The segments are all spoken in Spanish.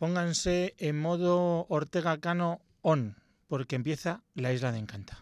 Pónganse en modo Ortega Cano on, porque empieza la Isla de Encanta.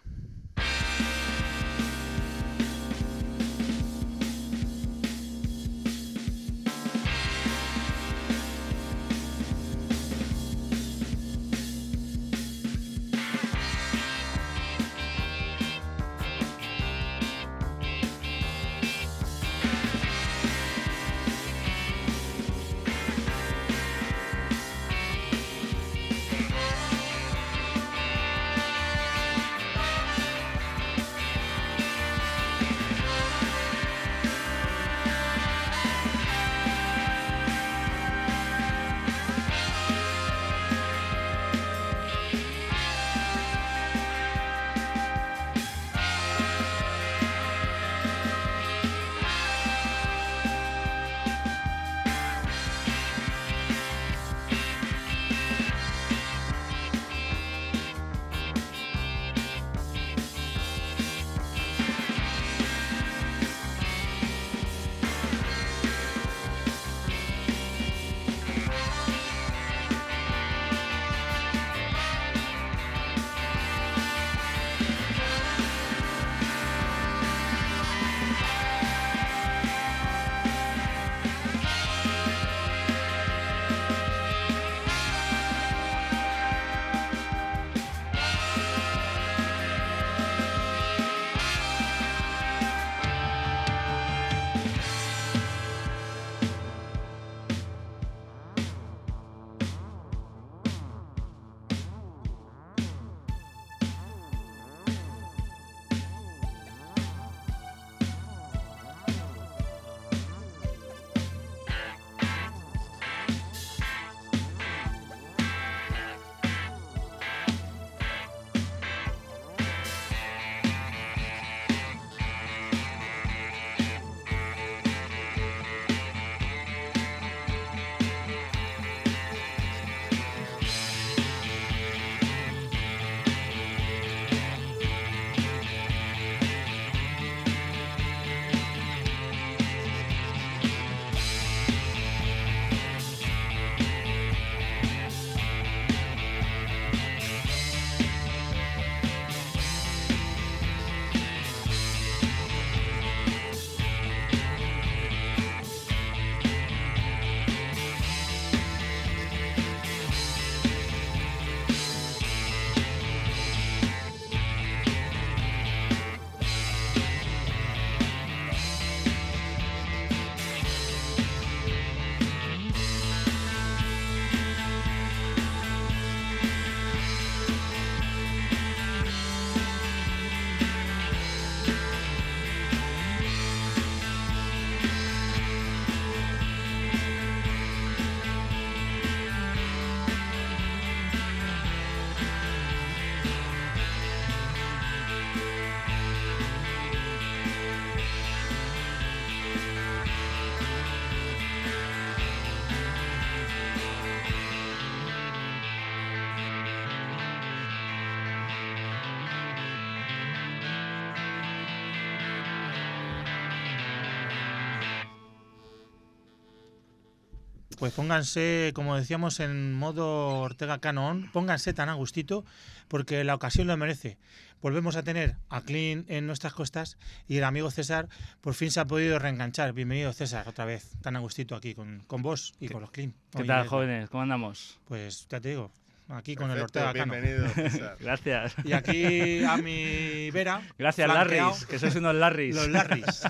Pues pónganse, como decíamos, en modo Ortega Cano on, pónganse tan a gustito, porque la ocasión lo merece. Volvemos a tener a Clean en nuestras costas y el amigo César por fin se ha podido reenganchar. Bienvenido, César, otra vez, tan a gustito aquí con vos y con los Clean. ¿Qué tal, jóvenes? ¿Cómo andamos? Pues ya te digo, aquí perfecto, con el Ortega Cano. Bienvenido, César. Gracias. Y aquí a mi vera. Gracias, Larrys, que sois unos Larrys. Los Larrys.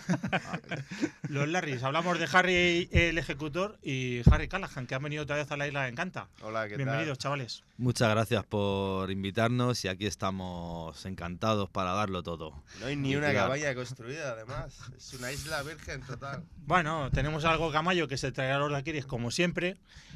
Los Larrys. Hablamos de Harry el ejecutor y Harry Callahan, que han venido otra vez a la Isla de Encanta. Hola, ¿qué tal? Bienvenidos, chavales. Muchas gracias por invitarnos y aquí estamos encantados para darlo todo. No hay ni una cabaña construida, además. Es una isla virgen total. Bueno, tenemos algo Camayo que se traerá a los Daquiris como siempre.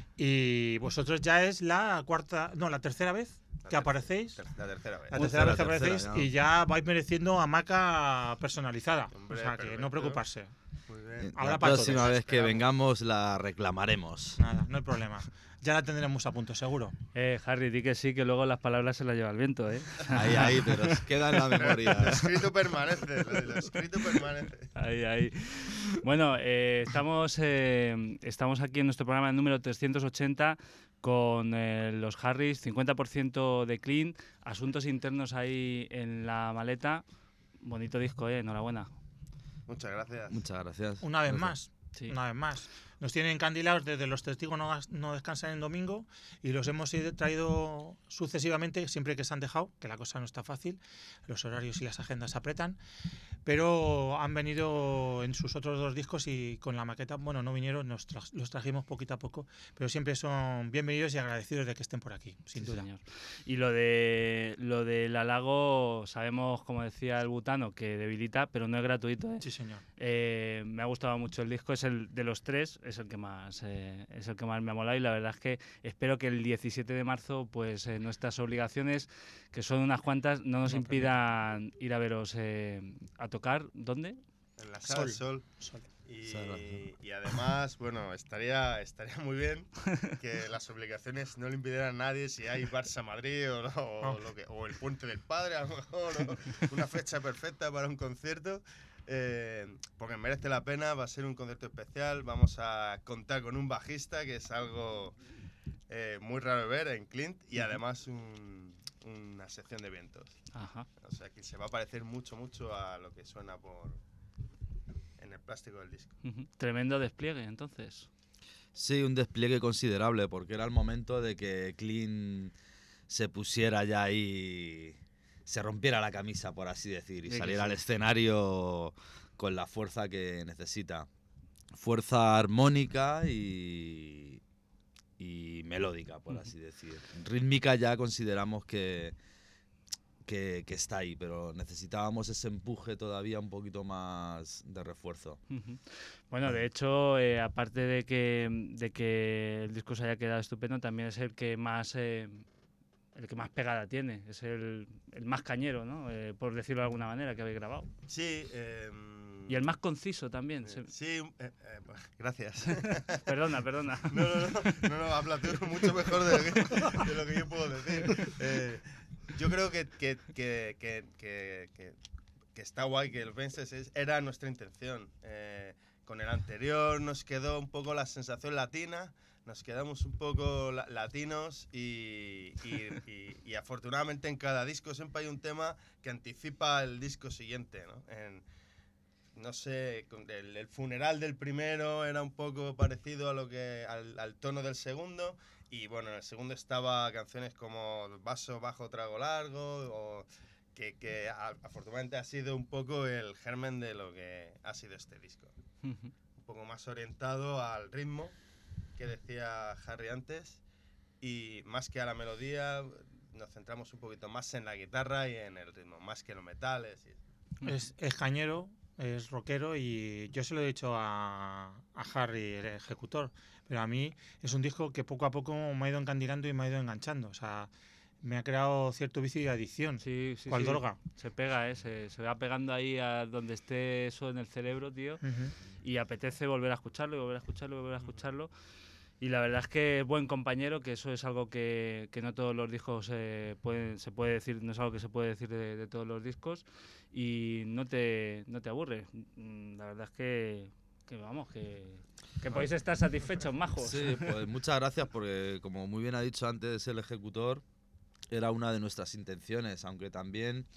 Y vosotros ya es la tercera vez que aparecéis. La tercera vez. La tercera vez que aparecéis ya. y ya vais mereciendo hamaca personalizada. Hombre, o sea que perfecto. no preocuparse. Muy bien. Habrá La para próxima todos. vez que Esperamos. vengamos la reclamaremos. Nada, no hay problema. Ya la tendremos a punto, seguro. Harry, di que sí, que luego las palabras se las lleva el viento, ¿eh? Ahí, pero queda en la Lo memoria. escrito permanece, lo escrito permanece. Ahí. Bueno, estamos aquí en nuestro programa número 380 con los Harrys, 50% de Clean, asuntos internos ahí en la maleta. Bonito disco, enhorabuena. Muchas gracias. Muchas gracias. Una vez Gracias. más. Sí. Una vez más. Nos tienen encandilados desde Los Testigos no descansan en domingo y los hemos traído sucesivamente siempre que se han dejado, que la cosa no está fácil, los horarios y las agendas apretan, pero han venido en sus otros dos discos y con la maqueta, bueno, no vinieron, los trajimos poquito a poco, pero siempre son bienvenidos y agradecidos de que estén por aquí, sin Sí, duda. señor. Y lo del halago, sabemos, como decía el Butano, que debilita, pero no es gratuito, ¿eh? Sí, señor. Me ha gustado mucho el disco, es el de los tres, es el que más me ha molado y la verdad es que espero que el 17 de marzo pues nuestras obligaciones, que son unas cuantas, no nos No impidan ir a veros a tocar. ¿Dónde? En la sala Sol. Sol. Sala Y además, bueno, estaría muy bien que las obligaciones no le impidieran a nadie si hay Barça-Madrid o el Puente del Padre, a lo mejor, o una fecha perfecta para un concierto. Porque merece la pena, va a ser un concierto especial, vamos a contar con un bajista, que es algo muy raro de ver en Clint, y además una sección de vientos. Ajá. O sea que se va a parecer mucho a lo que suena en el plástico del disco. Tremendo despliegue, entonces. Sí, un despliegue considerable, porque era el momento de que Clean se pusiera ya ahí, se rompiera la camisa, por así decir, y Sí que saliera sí. al escenario con la fuerza que necesita. Fuerza armónica y melódica, por así decir. Rítmica ya consideramos que está ahí, pero necesitábamos ese empuje todavía un poquito más de refuerzo. Bueno, de hecho, aparte de que el disco se haya quedado estupendo, también es el que más pegada tiene, es el más cañero, ¿no? Por decirlo de alguna manera, que habéis grabado. Sí. Y el más conciso también. Sí, gracias. Perdona. No, habla tú mucho mejor de lo que yo puedo decir. Yo creo que está guay que lo penses, era nuestra intención. Con el anterior nos quedó un poco la sensación latina, nos quedamos un poco latinos y afortunadamente en cada disco siempre hay un tema que anticipa el disco siguiente, ¿no? No sé, el funeral del primero era un poco parecido al tono del segundo, y bueno, en el segundo estaba canciones como Vaso Bajo Trago Largo, que afortunadamente ha sido un poco el germen de lo que ha sido este disco. Un poco más orientado al ritmo, que decía Harry antes, y más que a la melodía, nos centramos un poquito más en la guitarra y en el ritmo, más que en los metales. Es cañero, es rockero y yo se lo he dicho a Harry, el ejecutor, pero a mí es un disco que poco a poco me ha ido encandilando y me ha ido enganchando. O sea, me ha creado cierto vicio y adicción. Sí, ¿Cuál sí. droga? Se pega, se va pegando ahí a donde esté eso en el cerebro, tío. Y apetece volver a escucharlo, y volver a escucharlo, y volver a escucharlo. Y la verdad es que es buen compañero, que eso es algo que no todos los discos se puede decir, no es algo que se puede decir de todos los discos, y no te aburre. La verdad es que podéis estar satisfechos, majos. Sí, pues muchas gracias, porque como muy bien ha dicho antes el ejecutor, era una de nuestras intenciones, aunque también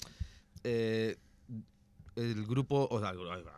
el grupo, o sea,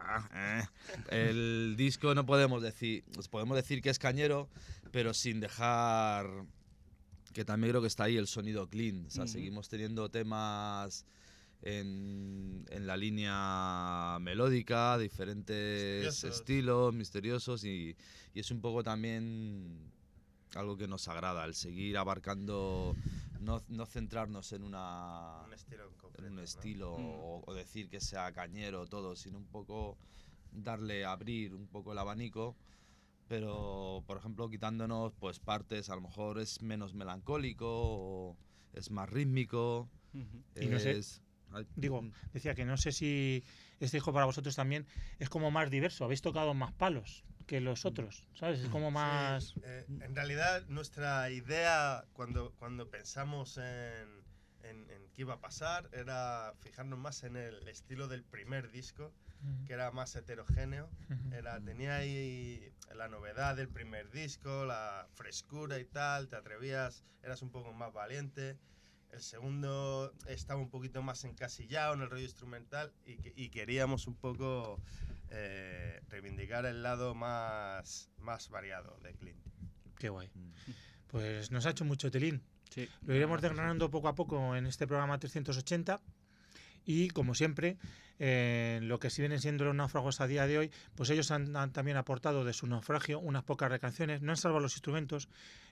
el disco no podemos decir que es cañero, pero sin dejar que también creo que está ahí el sonido clean. O sea, seguimos teniendo temas en la línea melódica, diferentes estilos, misteriosos, y es un poco también algo que nos agrada, el seguir abarcando, no centrarnos en un estilo o decir que sea cañero todo, sino un poco abrir un poco el abanico, pero por ejemplo quitándonos pues partes, a lo mejor es menos melancólico o es más rítmico. Y no sé, Digo, decía que no sé si este disco para vosotros también es como más diverso, habéis tocado más palos que los otros, ¿sabes? Es como más... Sí, en realidad nuestra idea cuando pensamos en qué iba a pasar era fijarnos más en el estilo del primer disco, que era más heterogéneo. Tenía ahí la novedad del primer disco, la frescura y tal, te atrevías, eras un poco más valiente. El segundo estaba un poquito más encasillado en el rollo instrumental y queríamos un poco reivindicar el lado más variado de Clint. Qué guay. Pues nos ha hecho mucho telín. Sí. Lo iremos desgranando poco a poco en este programa 380 y, como siempre, lo que sí vienen siendo los náufragos a día de hoy, pues ellos han también aportado de su naufragio unas pocas recanciones, no han salvado los instrumentos,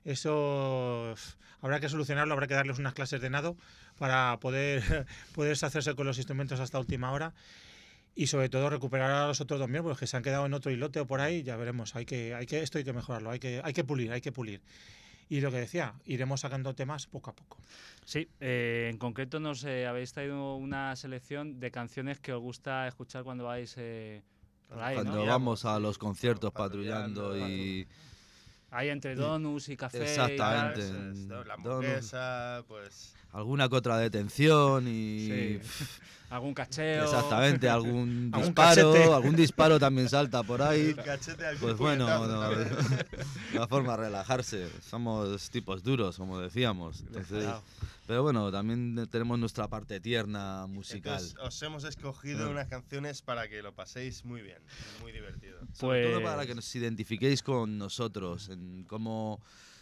eso habrá que solucionarlo, habrá que darles unas clases de nado para poderse hacerse con los instrumentos hasta última hora. Y sobre todo recuperar a los otros dos miembros que se han quedado en otro islote o por ahí, ya veremos, esto hay que mejorarlo, hay que pulir. Y lo que decía, iremos sacando temas poco a poco. Sí, en concreto nos habéis traído una selección de canciones que os gusta escuchar cuando vais por ahí, cuando ¿no? vamos a los conciertos patrullando y... Ahí entre donuts y café. Exactamente. La hamburguesa, pues... Alguna que otra detención y... Sí. Algún cacheo. Exactamente, algún cachete. disparo también salta por ahí. Un cachete, algún Pues bueno, puñetazo. una forma de relajarse. Somos tipos duros, como decíamos. Entonces, Claro. pero bueno, también tenemos nuestra parte tierna musical. Entonces, os hemos escogido unas canciones para que lo paséis muy bien, muy divertido. Sobre todo Pues- para que nos identifiquéis con nosotros, en cómo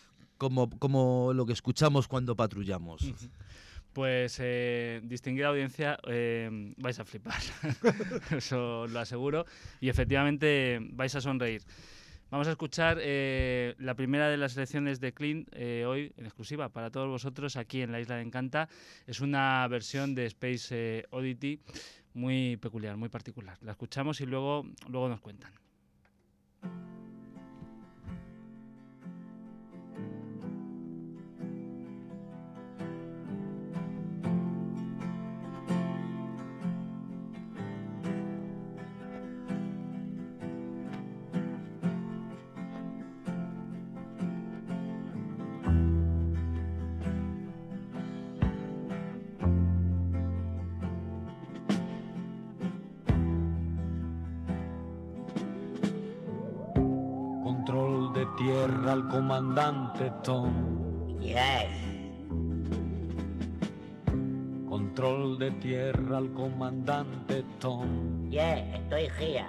lo que escuchamos cuando patrullamos. Pues, distinguida audiencia, vais a flipar. Eso os lo aseguro. Y efectivamente vais a sonreír. Vamos a escuchar la primera de las selecciones de Clint hoy, en exclusiva para todos vosotros aquí en la Isla de Encanta. Es una versión de Space Oddity muy peculiar, muy particular. La escuchamos y luego nos cuentan. Control de tierra al comandante Tom. Yes. Control de tierra al comandante Tom. Yes, estoy here.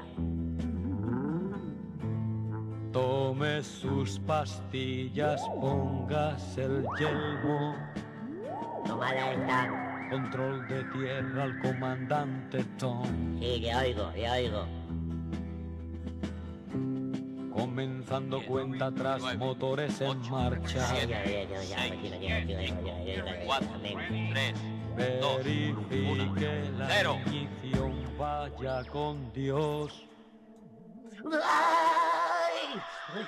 Tome sus pastillas, póngase el yelmo. Tomada están. Control de tierra al comandante Tom. Sí, le oigo, le oigo. Comenzando cuenta atrás, motores en marcha. Verifique la ignición, vaya con Dios. ¡Ay!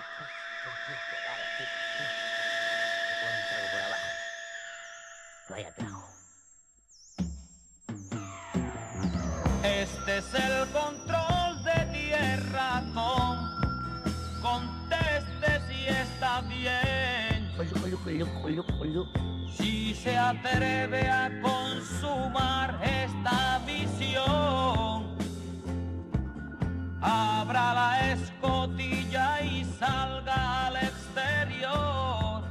Vaya trago. Este es el control de tierra, Tom. Conteste si está bien. Si se atreve a consumar esta visión, abra la escotilla y salga al exterior.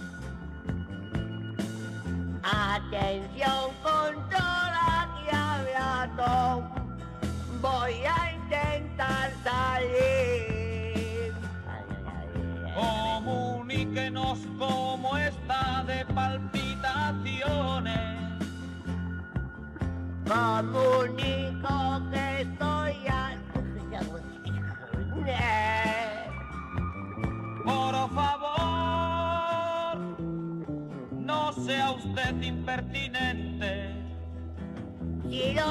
Atención, control, aquí habla Tom. Voy a intentar salir. Comuníquenos cómo está de palpitaciones. Comunico que estoy Por favor, no sea usted impertinente. Si lo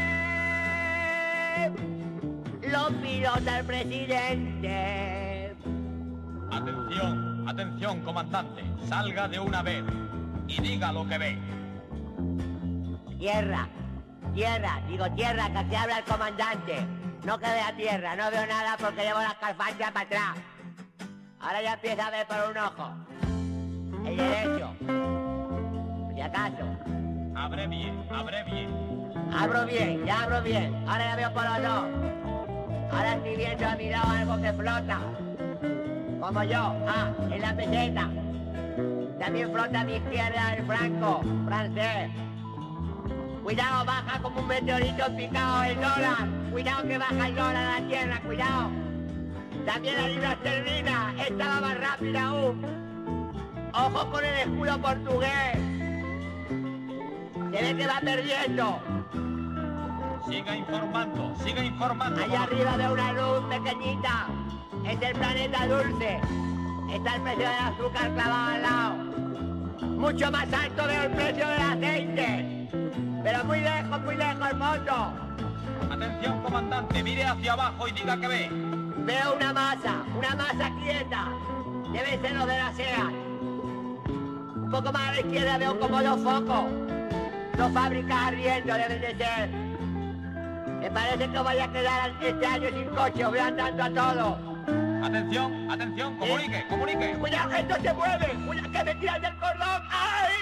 sé, lo pilota el presidente. Atención, atención, comandante. Salga de una vez y diga lo que ve. Tierra, Tierra, digo tierra, que así habla el comandante. No que vea tierra, no veo nada porque llevo las calfanchas para atrás. Ahora ya empieza a ver por un ojo. El derecho. Por si acaso. Abre bien, abre bien. Abro bien, ya abro bien. Ahora ya veo por los dos. Ahora estoy viendo a mi lado algo que flota. Como yo, en la peseta. También flota a mi izquierda el franco, francés. Cuidado, baja como un meteorito picado el dólar. Cuidado que baja el dólar a la tierra, cuidado. También la libra esterlina, esta va más rápida aún. Ojo con el escudo portugués. Se ve que va perdiendo. Siga informando. Allá arriba veo una luz pequeñita. Es el planeta dulce. Está el precio del azúcar clavado al lado. Mucho más alto veo el precio del aceite. Pero muy lejos el fondo. Atención, comandante, mire hacia abajo y diga que ve. Veo una masa quieta. Debe ser los de la SEA. Un poco más a la izquierda veo como dos focos. Dos fábricas ardiendo deben de ser. Me parece que voy a quedar este año sin coche, voy andando a todo. Atención, comunique. Cuidado, esto se mueve. Cuidado, que me tiran del cordón. ¡Ay!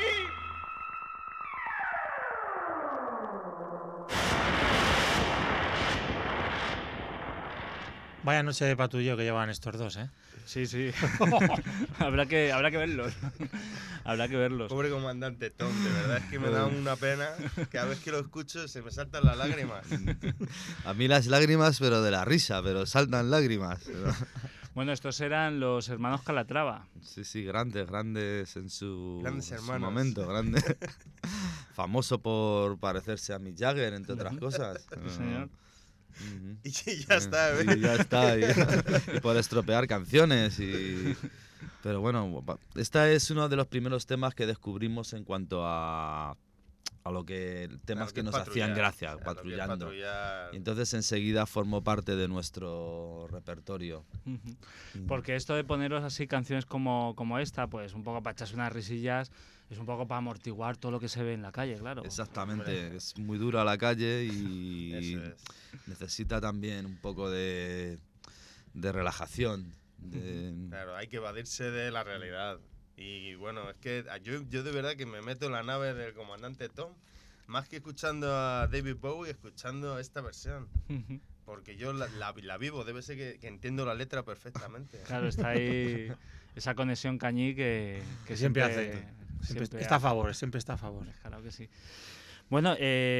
Vaya noche de patrullero que llevan estos dos, ¿eh? Sí. habrá que verlos. Habrá que verlos. Pobre comandante Tom, de verdad es que me da una pena. Cada vez que lo escucho se me saltan las lágrimas. A mí las lágrimas, pero de la risa, pero saltan lágrimas. Bueno, estos eran los hermanos Calatrava. Sí, grandes en su, Grandes en su hermanos. momento, grande. Famoso por parecerse a Mick Jagger, entre otras cosas. Sí, señor. Ujú. Y ya está, ¿eh? Y ya está. Y por estropear canciones. Pero bueno, esta es uno de los primeros temas que descubrimos en cuanto a lo que temas que nos hacían gracia, patrullando. Y entonces enseguida formó parte de nuestro repertorio. Porque esto de poneros así canciones como esta, pues un poco para echarse unas risillas, es un poco para amortiguar todo lo que se ve en la calle, claro. Exactamente, es muy dura la calle y Eso es. necesita también un poco de relajación. Claro, hay que evadirse de la realidad. Y bueno, es que yo de verdad que me meto en la nave del comandante Tom, más que escuchando a David Bowie, escuchando esta versión. Porque yo la vivo, debe ser que entiendo la letra perfectamente. Claro, está ahí esa conexión cañí que siempre hace. siempre Está a favor, siempre está a favor. Claro que sí. Bueno,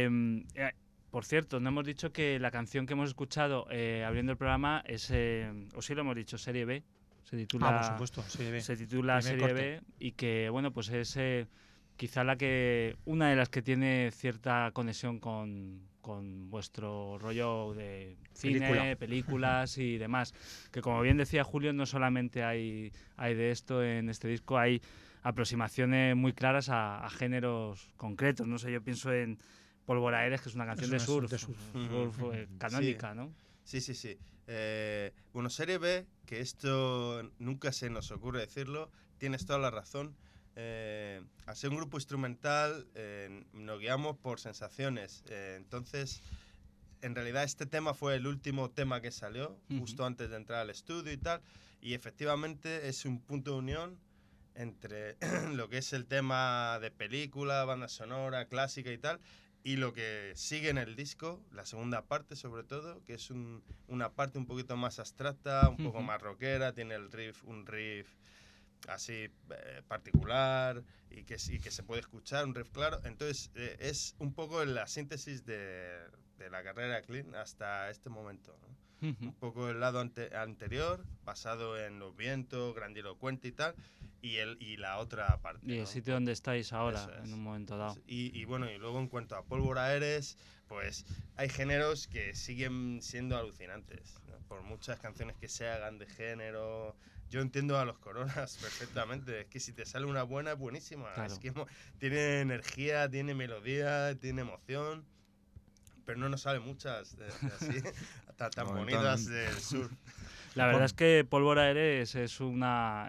por cierto, no hemos dicho que la canción que hemos escuchado abriendo el programa es, o sí lo hemos dicho, Serie B. Se titula, por supuesto, Serie B. Se titula Primer Serie corte. B y que, bueno, pues es quizá una de las que tiene cierta conexión con vuestro rollo de cine, películas y demás. Que como bien decía Julio, no solamente hay de esto en este disco, hay aproximaciones muy claras a géneros concretos. No sé, yo pienso en Pólvora Eres, que es una canción de surf, canónica, Sí. ¿no? Sí. Bueno, Serie B, que esto nunca se nos ocurre decirlo, tienes toda la razón. Al ser un grupo instrumental, nos guiamos por sensaciones. Entonces, en realidad este tema fue el último tema que salió, justo antes de entrar al estudio y tal, y efectivamente es un punto de unión entre lo que es el tema de película, banda sonora, clásica y tal, y lo que sigue en el disco, la segunda parte sobre todo, que es una parte un poquito más abstracta, un poco más rockera, tiene un riff así particular y que se puede escuchar, un riff claro. Entonces es un poco la síntesis de la carrera de Clean hasta este momento, ¿no? Un poco el lado anterior, basado en los vientos, grandilocuente y tal, y la otra parte. Y el ¿no? sitio donde estáis ahora, Eso es. en un momento dado. Y bueno, y luego en cuanto a Pólvora Eres, pues hay géneros que siguen siendo alucinantes, ¿no? Por muchas canciones que se hagan de género. Yo entiendo a los Coronas perfectamente. Es que si te sale una buena, es buenísima. Claro. Es que tiene energía, tiene melodía, tiene emoción. Pero no nos salen muchas así, tan bonitas del sur. La verdad es que Pólvora Eres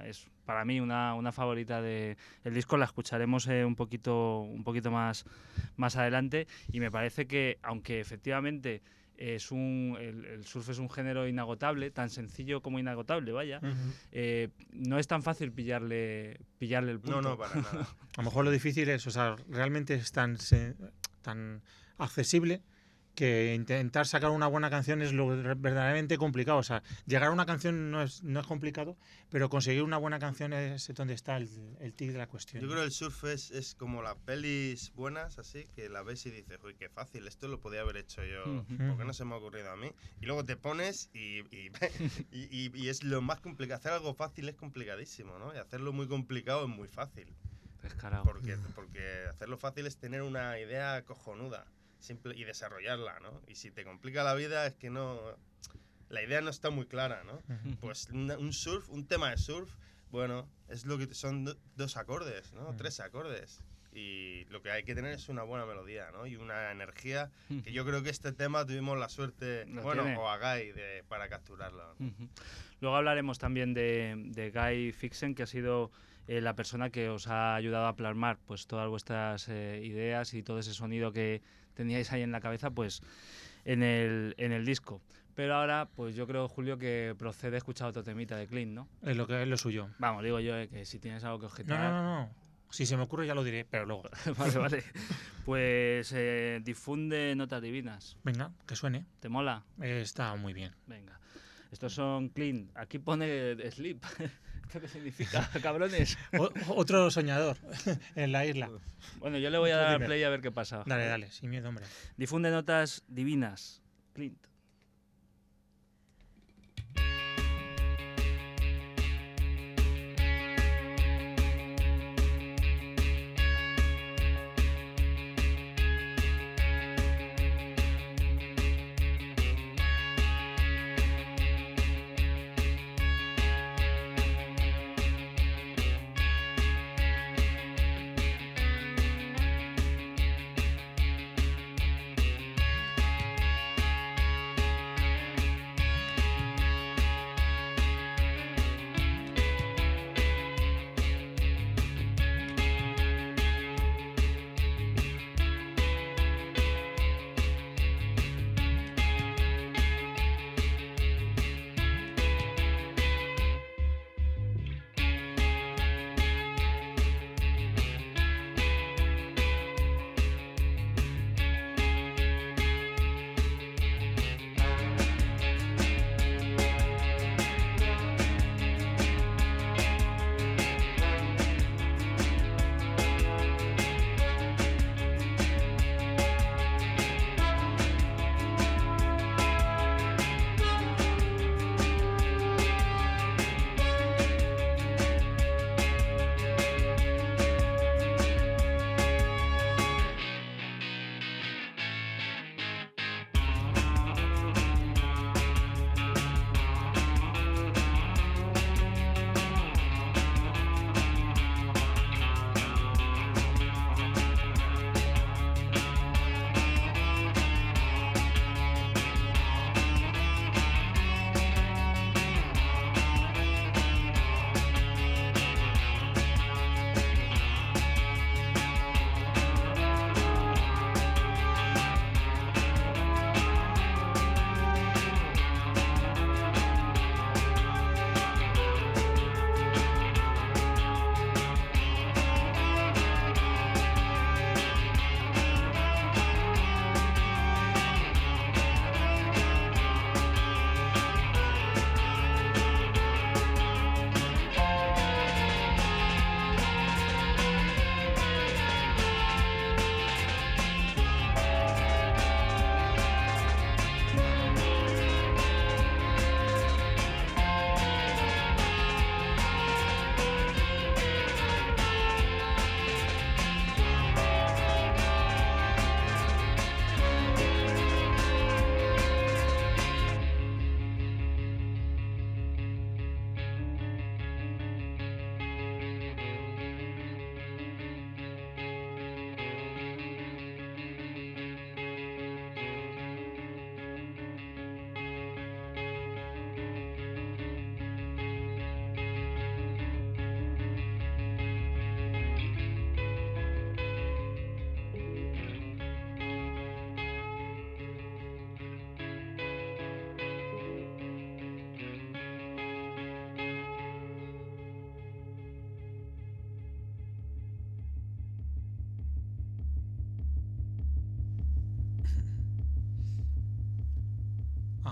para mí una favorita del disco. La escucharemos un poquito más adelante, y me parece que, aunque efectivamente el surf es un género inagotable, tan sencillo como inagotable, vaya, no es tan fácil pillarle el punto. No, para nada. A lo mejor lo difícil es, o sea, realmente es tan accesible que intentar sacar una buena canción es lo verdaderamente complicado. O sea, llegar a una canción no es complicado, pero conseguir una buena canción es donde está el tic de la cuestión. Yo creo que el surf es como las pelis buenas, así, que la ves y dices, uy, qué fácil, esto lo podía haber hecho yo, ¿por qué no se me ha ocurrido a mí? Y luego te pones y es lo más complicado. Hacer algo fácil es complicadísimo, ¿no? Y hacerlo muy complicado es muy fácil. Descarado. Porque hacerlo fácil es tener una idea cojonuda. Simple, y desarrollarla, ¿no? Y si te complica la vida es que no... La idea no está muy clara, ¿no? Pues un tema de surf, bueno, es lo que son dos acordes, ¿no? 3 acordes. Y lo que hay que tener es una buena melodía, ¿no? Y una energía, que yo creo que este tema tuvimos la suerte, o a Guy, para capturarlo, ¿no? Luego hablaremos también de Guy Fixen, que ha sido la persona que os ha ayudado a plasmar pues todas vuestras ideas y todo ese sonido que teníais ahí en la cabeza, pues en el disco. Pero ahora, pues yo creo, Julio, que procede a escuchar otro temita de Clean, ¿no? Es lo suyo. Vamos, digo yo, que si tienes algo que objetar... No. Si se me ocurre ya lo diré, pero luego. Vale. Pues difunde Notas Divinas. Venga, que suene. ¿Te mola? Está muy bien. Venga. Estos son Clean. Aquí pone Sleep. ¿Esto qué significa, cabrones? Otro soñador en la isla. Bueno, yo le voy a dar play a ver qué pasa. Dale, sin miedo, hombre. Difunde Notas Divinas. Clint.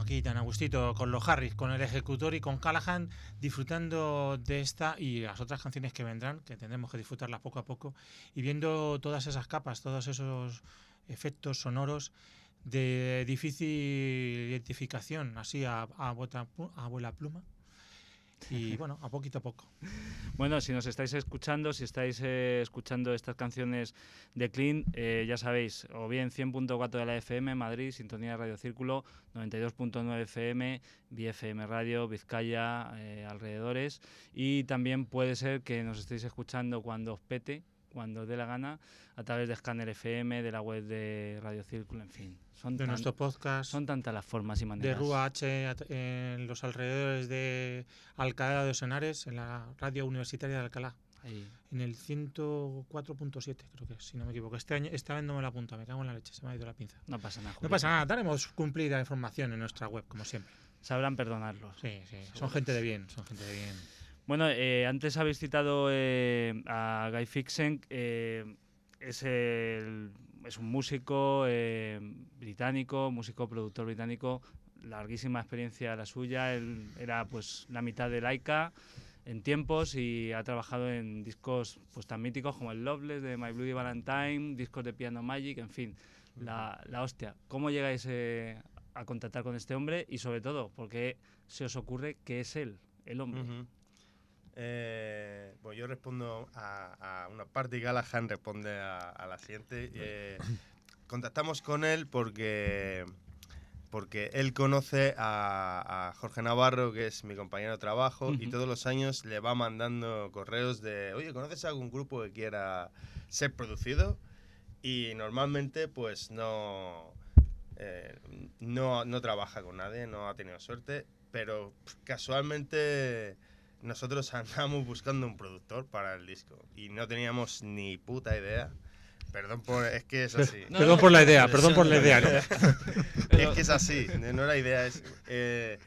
aquí tan a gustito con los Harris, con el ejecutor y con Callahan, disfrutando de esta y las otras canciones que vendrán, que tendremos que disfrutarlas poco a poco, y viendo todas esas capas, todos esos efectos sonoros de difícil identificación, así a abuela pluma. Y bueno, a poquito a poco. Bueno, si nos estáis escuchando, si estáis escuchando estas canciones de Clean, ya sabéis, o bien 100.4 de la FM, Madrid, sintonía de Radio Círculo, 92.9 FM, BFM Radio, Vizcaya, alrededores, y también puede ser que nos estéis escuchando cuando os pete, cuando os dé la gana, a través de Scanner FM, de la web de Radio Círculo, en fin. De nuestro podcast. Son tantas las formas y maneras. De Rúa H en los alrededores de Alcalá de Henares, en la radio universitaria de Alcalá. Ahí. En el 104.7, creo que es, si no me equivoco. Esta vez no me la apunta, me cago en la leche, se me ha ido la pinza. No pasa nada. No pasa nada, daremos cumplida información en nuestra web, como siempre. Sabrán perdonarlos. Sí, son gente de bien, son gente de bien. Bueno, antes habéis citado a Guy Fixen, es un músico británico, músico productor británico, larguísima experiencia la suya. Él era pues la mitad de Laika en tiempos y ha trabajado en discos pues tan míticos como el Loveless de My Bloody Valentine, discos de Piano Magic, en fin, la hostia. ¿Cómo llegáis a contactar con este hombre y sobre todo, por qué se os ocurre que es él, el hombre? Pues yo respondo a una parte y Callahan responde a la siguiente. Contactamos con él porque él conoce a Jorge Navarro, que es mi compañero de trabajo, y todos los años le va mandando correos de, oye, ¿conoces algún grupo que quiera ser producido? Y normalmente pues no trabaja con nadie, no ha tenido suerte, pero casualmente nosotros andamos buscando un productor para el disco y no teníamos ni puta idea. Perdón por... Es que es así. Perdón por la idea, ¿no? Es que es así, no la idea es... de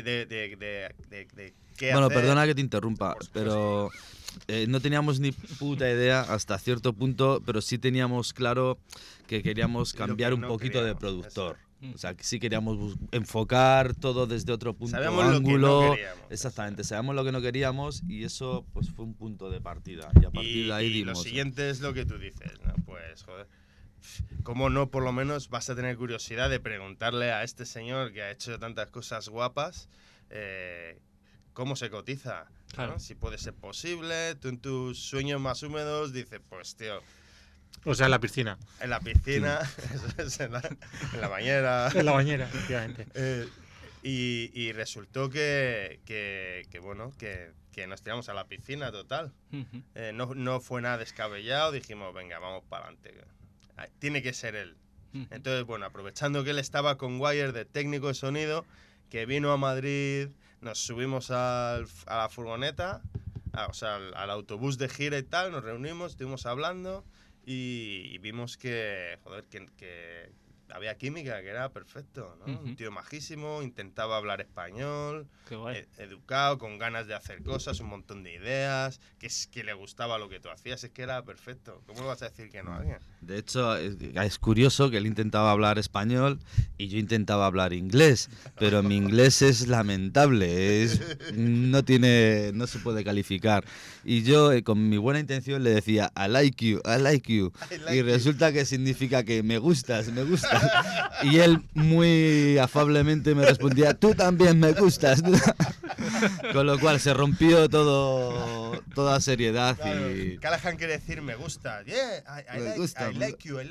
qué bueno, hacer. perdona que te interrumpa, pero no teníamos ni puta idea hasta cierto punto, pero sí teníamos claro que queríamos cambiar un poquito de productor. Eso. O sea, que sí queríamos enfocar todo desde otro punto, sabemos ángulo. Lo que no queríamos, exactamente, sabemos lo que no queríamos y eso pues fue un punto de partida. Y a partir de ahí dimos. Lo siguiente es lo que tú dices, ¿no? Pues, joder, ¿cómo no por lo menos vas a tener curiosidad de preguntarle a este señor que ha hecho tantas cosas guapas cómo se cotiza? Claro. ¿No? Si puede ser posible, tú en tus sueños más húmedos dices, pues tío... O sea, en la piscina. En la piscina, eso es, en la bañera. En la bañera, efectivamente. Y resultó que nos tiramos a la piscina total. No fue nada descabellado, dijimos, venga, vamos para adelante. Tiene que ser él. Entonces, bueno, aprovechando que él estaba con Wire de técnico de sonido, que vino a Madrid, nos subimos a la furgoneta, al autobús de gira y tal, nos reunimos, estuvimos hablando y vimos que había química, que era perfecto, ¿no? Un tío majísimo, intentaba hablar español, educado, con ganas de hacer cosas, un montón de ideas, que le gustaba lo que tú hacías, es que era perfecto. ¿Cómo le vas a decir que no a alguien? De hecho, es curioso que él intentaba hablar español y yo intentaba hablar inglés, pero mi inglés es lamentable, no se puede calificar. Y yo, con mi buena intención, le decía, I like you, y resulta que significa que me gustas. Y él muy afablemente me respondía, tú también me gustas. Con lo cual se rompió toda seriedad. Claro, y Callahan quiere decir me gusta. Yeah, I like you.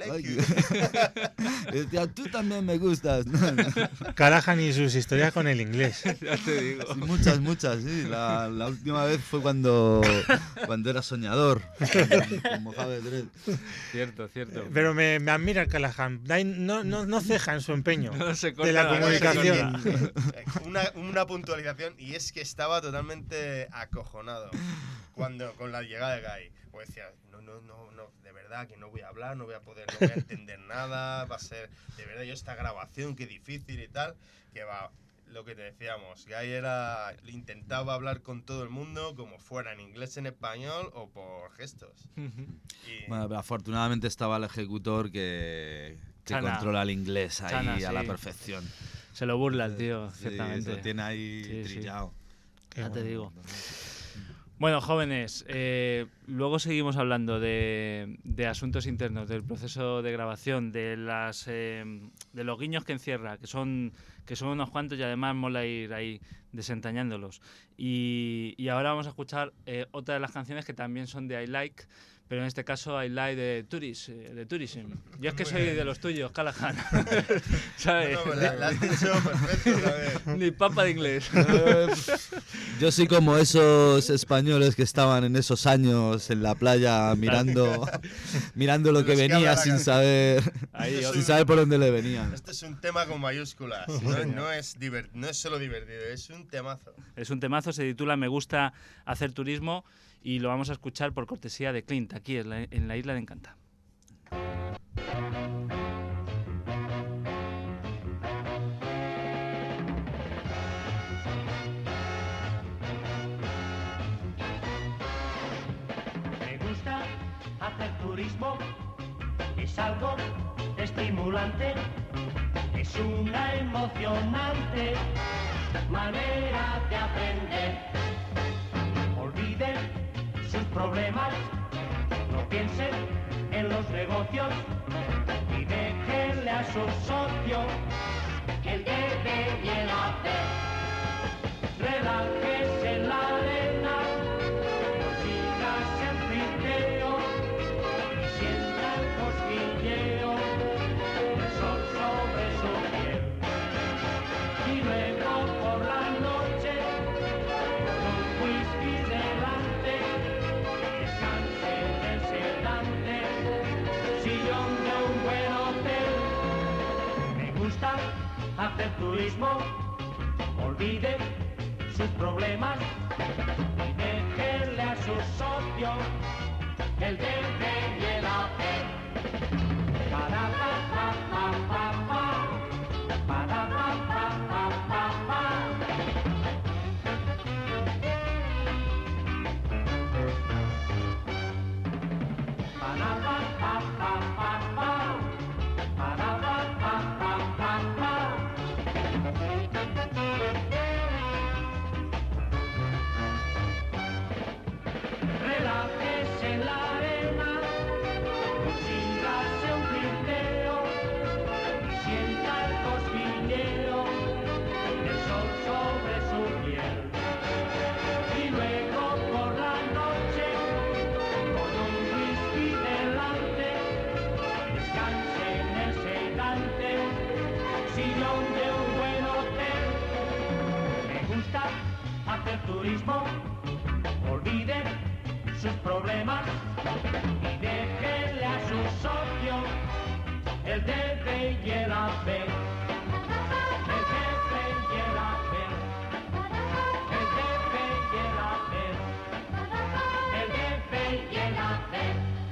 Y decía, tú también me gustas. Callahan y sus historias con el inglés. Ya te digo. Sí, muchas, sí. La última vez fue cuando era soñador. Con Mojave Dread. Cierto. Pero me admira Callahan. No ceja en su empeño de la nada, comunicación. Una puntualización, y es que estaba totalmente acojonado con la llegada de Guy. Pues decía, no, de verdad que no voy a hablar, no voy a entender nada, va a ser, de verdad, esta grabación, qué difícil y tal, que va... Lo que te decíamos, Guy intentaba hablar con todo el mundo como fuera en inglés, en español o por gestos. Bueno, pero afortunadamente estaba el ejecutor que controla el inglés ahí a la perfección. Se lo burla el tío, Sí, ciertamente. lo tiene ahí Sí, sí. trillado. Ya te digo. Bueno, jóvenes, luego seguimos hablando de asuntos internos, del proceso de grabación, de los guiños que encierra, que son unos cuantos y además mola ir ahí desentrañándolos. Y ahora vamos a escuchar otra de las canciones que también son de I Like, pero en este caso I Like de Tourism. Yo es que soy de los tuyos, Callahan. ¿Sabes? No, la has dicho perfecto, ¿sabes? Ni papa de inglés. Yo soy como esos españoles que estaban en esos años en la playa mirando lo que Los que habla venía la sin canción. saber, Ahí, sin saber por dónde le venían. Este es un tema con mayúsculas. No es solo divertido, es un temazo. Es un temazo, se titula Me gusta hacer turismo y lo vamos a escuchar por cortesía de Clint, aquí en la Isla de Encanta. Me gusta hacer turismo, es algo estimulante, es una emocionante manera de aprender. Olviden sus problemas, no piensen en los negocios y déjenle a su socio el debe y el hacer. Relájese en la arena, sigas el friteo y sienta el cosquilleo del sol sobre su piel. Y luego por la noche, con un whisky delante, descanse en el sedante, sillón de un buen hotel. Me gusta hacer turismo, olvide sus problemas y déjenle a su socio el debe y el hacer. Para pa pa pa pa pa, para pa pa pa pa pa. Para pa pa pa pa pa, para pa pa pa pa pa. Relájese en la arena, consígase un flirteo y sienta el cosquilleo del sol sobre su piel. Y luego por la noche, con un whisky delante, descanse en el sedante, sillón de un buen hotel. Me gusta hacer turismo, olvide sus problemas y déjenle a su socio el debe y el hacer. El debe y el hacer. El debe y el hacer. El debe y el hacer.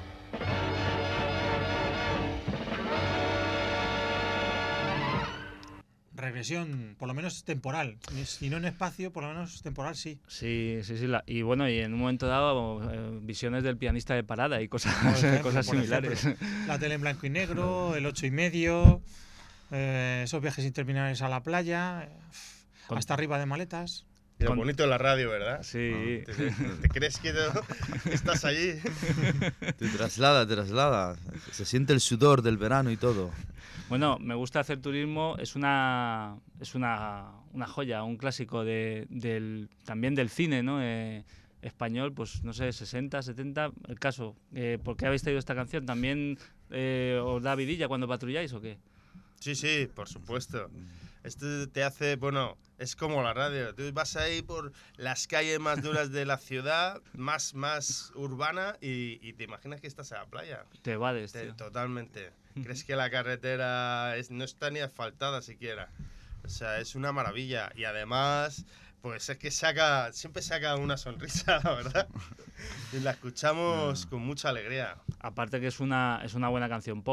Regresión, por lo menos temporal. Si no en espacio, por lo menos temporal sí. Sí. Y bueno, y en un momento dado, visiones del pianista de parada y cosas, Por ejemplo, cosas por similares. ejemplo, la tele en blanco y negro, el 8,5, esos viajes interminables a la playa, Con- hasta arriba de maletas. Y lo Con- bonito de la radio, ¿verdad? Sí. ¿Te crees que estás allí? Te traslada. Se siente el sudor del verano y todo. Bueno, Me gusta hacer turismo es una joya, un clásico también del cine, ¿no? Español, pues no sé, 60, 70, el caso. ¿Por qué habéis traído esta canción? ¿También os da vidilla cuando patrulláis o qué? Sí, por supuesto. Esto te hace, bueno, es como la radio. Tú vas ahí por las calles más duras de la ciudad, más urbana, y te imaginas que estás en la playa. Te evades, tío. Totalmente. ¿Crees que la carretera no está ni asfaltada siquiera? O sea, es una maravilla. Y además, pues es que siempre saca una sonrisa, la verdad. Y la escuchamos con mucha alegría. Aparte que es una buena canción pop.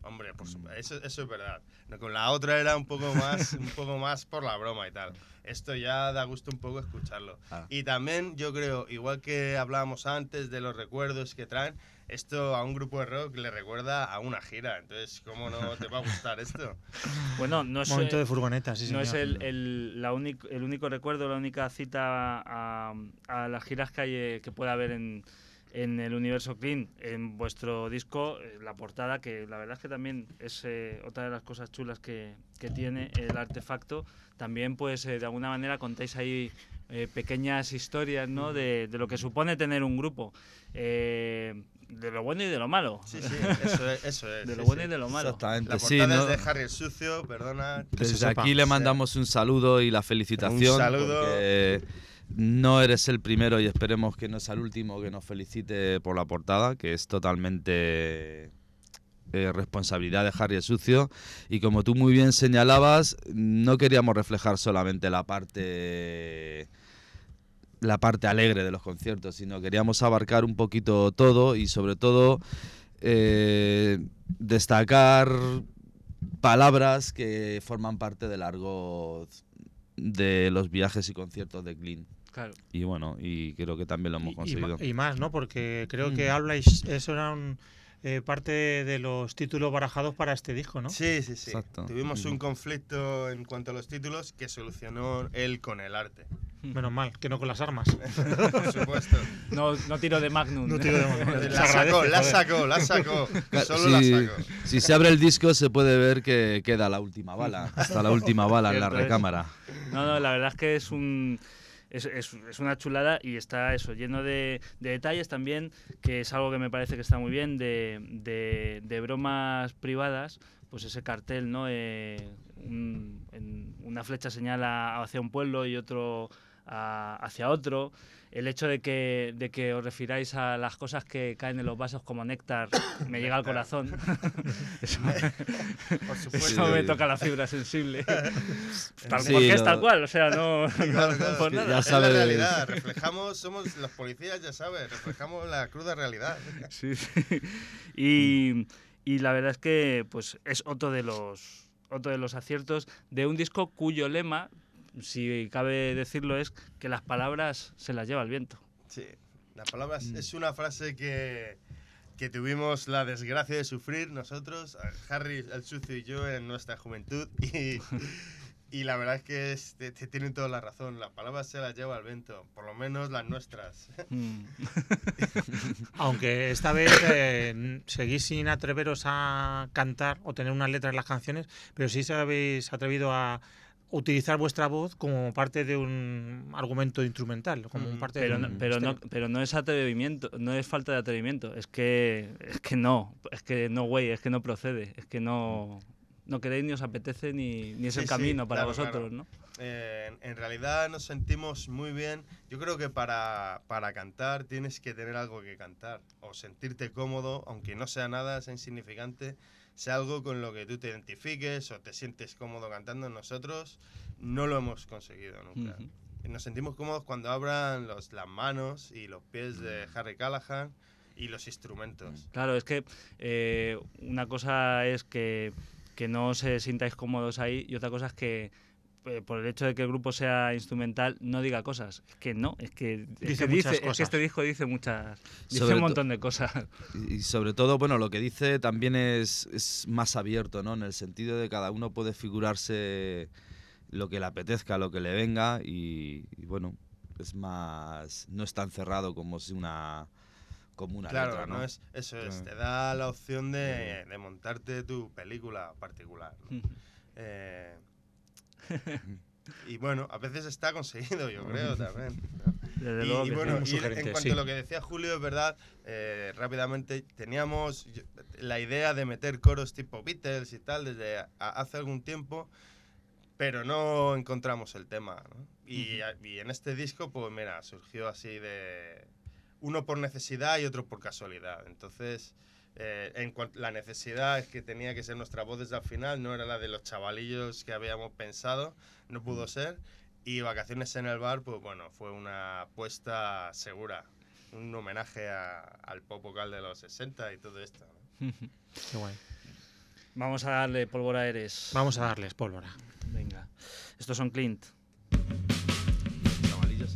Hombre, pues eso es verdad. No, con la otra era un poco más por la broma y tal. Esto ya da gusto un poco escucharlo. Y también yo creo, igual que hablábamos antes de los recuerdos que traen, esto a un grupo de rock le recuerda a una gira. Entonces, ¿cómo no te va a gustar esto? Bueno, no es Momento de furgoneta, sí, no señor. es el único recuerdo, la única cita a las giras que hay, que pueda haber en el universo Clean. En vuestro disco, la portada, que la verdad es que también es otra de las cosas chulas que tiene el artefacto. También, pues, de alguna manera contáis ahí pequeñas historias, ¿no? De lo que supone tener un grupo. De lo bueno y de lo malo. Sí, eso es. De lo sí, bueno sí. y de lo malo. Exactamente, La sí, portada ¿no? es de Harry el Sucio, perdona. Desde aquí le mandamos un saludo y la felicitación. Un saludo. Porque no eres el primero y esperemos que no sea el último que nos felicite por la portada, que es totalmente responsabilidad de Harry el Sucio. Y como tú muy bien señalabas, no queríamos reflejar solamente la parte alegre de los conciertos, sino queríamos abarcar un poquito todo y sobre todo destacar palabras que forman parte del argot de los viajes y conciertos de Clean. Claro. Y bueno, y creo que también lo hemos conseguido. Y más, ¿no? Porque creo que habláis, eso era parte de los títulos barajados para este disco, ¿no? Sí. Exacto. Tuvimos un conflicto en cuanto a los títulos que solucionó él con el arte. Menos mal, que no con las armas. Por supuesto. No tiro de Magnum. No tiro de Magnum. Se La agradece, sacó. Solo la sacó. Si se abre el disco se puede ver que queda la última bala, hasta la última bala en la Cierto es. recámara. No, la verdad es que es una chulada y está eso, lleno de detalles también, que es algo que me parece que está muy bien, de bromas privadas. Pues ese cartel, ¿no? Una flecha señala hacia un pueblo y otro hacia otro. El hecho de que os refiráis a las cosas que caen en los vasos como néctar me llega al corazón. Por supuesto. Eso me toca la fibra sensible. Sí, Porque es tal cual, o sea, no Claro, por que nada. ya Es la sabes. realidad. Reflejamos, somos los policías, ya sabes, reflejamos la cruda realidad. Sí. Y la verdad es que pues es otro de los aciertos de un disco cuyo lema, si cabe decirlo, es que las palabras se las lleva el viento. Sí, la palabra es una frase que tuvimos la desgracia de sufrir nosotros, Harry el Sucio y yo, en nuestra juventud. Y la verdad es que tienen toda la razón. Las palabras se las lleva el viento, por lo menos las nuestras. Aunque esta vez seguís sin atreveros a cantar o tener unas letras en las canciones, pero sí se habéis atrevido a utilizar vuestra voz como parte de un argumento instrumental, como parte de un misterio. Pero no es atrevimiento, no es falta de atrevimiento, es que no, güey, es que no procede, es que no queréis ni os apetece ni es el camino para claro, vosotros, claro. ¿no? En realidad nos sentimos muy bien. Yo creo que para cantar tienes que tener algo que cantar o sentirte cómodo, aunque no sea nada, sea insignificante, sea algo con lo que tú te identifiques o te sientes cómodo cantando. Nosotros no lo hemos conseguido nunca. Nos sentimos cómodos cuando abran las manos y los pies de Harry Callahan y los instrumentos. Claro, es que una cosa es que no os sintáis cómodos ahí y otra cosa es que por el hecho de que el grupo sea instrumental no diga cosas. Es que no, es que Dice muchas cosas. Es que este disco dice un Sobre montón de cosas. Y sobre todo, bueno, lo que dice también es más abierto, ¿no? En el sentido de cada uno puede figurarse lo que le apetezca, lo que le venga y bueno, es más, no es tan cerrado como si una Claro, letra, ¿no? Eso es, te da la opción de montarte tu película particular, ¿no? Y bueno, a veces está conseguido, yo creo, también, ¿no? Desde luego Y que bueno, sí. y en cuanto a lo que decía Julio, es verdad, rápidamente teníamos la idea de meter coros tipo Beatles y tal desde hace algún tiempo, pero no encontramos el tema, ¿no? Y en este disco, pues mira, surgió así de uno por necesidad y otro por casualidad. Entonces, la necesidad es que tenía que ser nuestra voz desde el final, no era la de los chavalillos que habíamos pensado, no pudo ser. Y Vacaciones en el Bar, pues bueno, fue una apuesta segura, un homenaje al pop vocal de los 60 y todo esto, ¿no? Qué guay. Vamos a darle pólvora Eres. Vamos a darles pólvora. Venga. Estos son Clint. Chavalillos.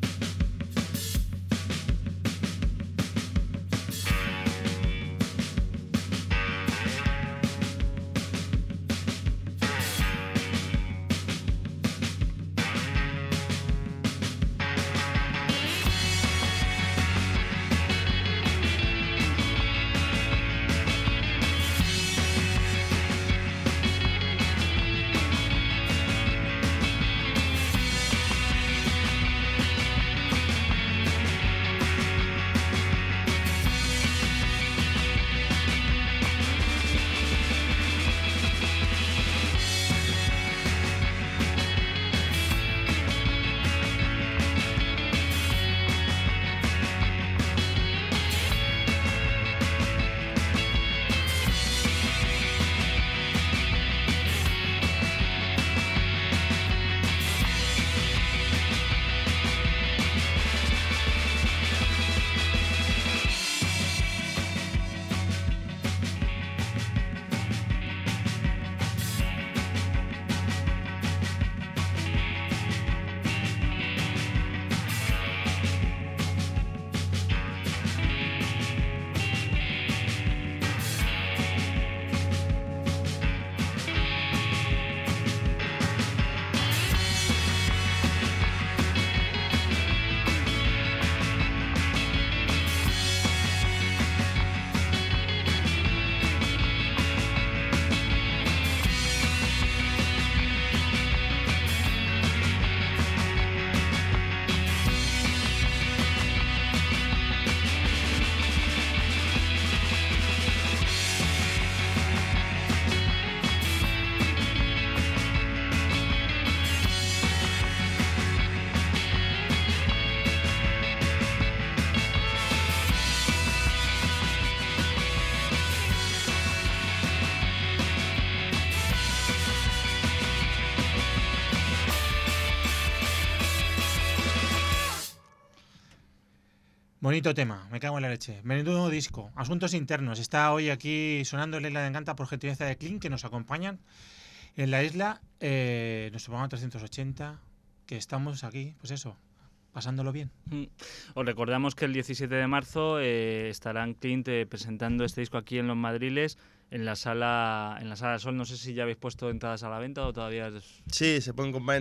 Bonito tema, me cago en la leche. Menudo disco. Asuntos internos. Está hoy aquí sonando la Isla de Encanta por gentileza de Clint, que nos acompañan en la isla. Nuestro programa 380, que estamos aquí, pues eso, pasándolo bien. Os recordamos que el 17 de marzo estarán Clint presentando este disco aquí en Los Madriles, en la sala del Sol. No sé si ya habéis puesto entradas a la venta o todavía Sí, se pueden comprar en